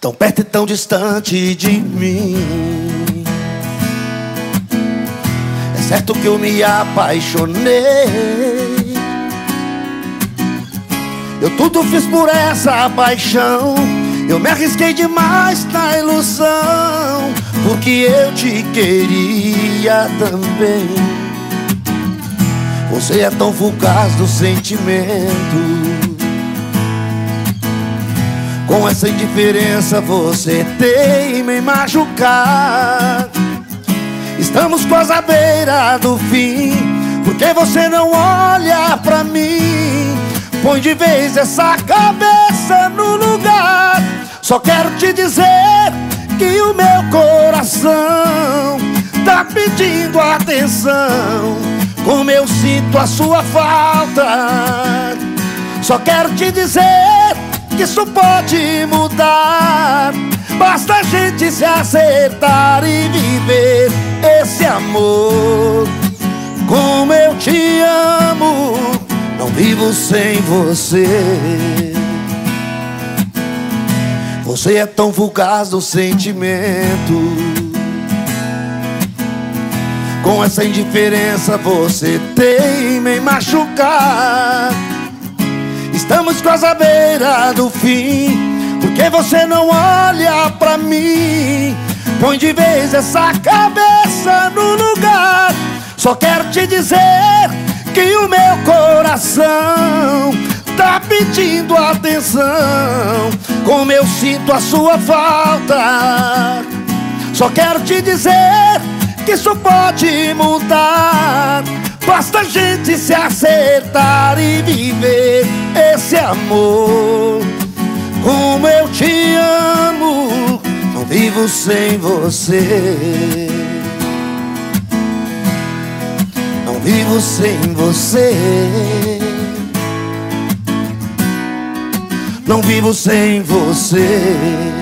tão perto e tão distante de mim. É certo que eu me apaixonei, eu tudo fiz por essa paixão. Eu me arrisquei demais na ilusão, porque eu te queria também. Você é tão fugaz do sentimento, com essa indiferença você teima em machucar. Estamos quase à beira do fim, porque você não olha pra mim. Põe de vez essa cabeça no lugar. Só quero te dizer que o meu coração tá pedindo atenção, como eu sinto a sua falta. Só quero te dizer que isso pode mudar, basta a gente se acertar e viver esse amor. Como eu te amo, não vivo sem você. Você é tão fugaz do sentimento, com essa indiferença você teima em machucar. Estamos quase à beira do fim, porque você não olha pra mim. Põe de vez essa cabeça no lugar. Só quero te dizer que o meu coração tá pedindo atenção, como eu sinto a sua falta. Só quero te dizer que isso pode mudar, basta a gente se acertar e viver esse amor. Como eu te amo, não vivo sem você. Não vivo sem você. Não vivo sem você.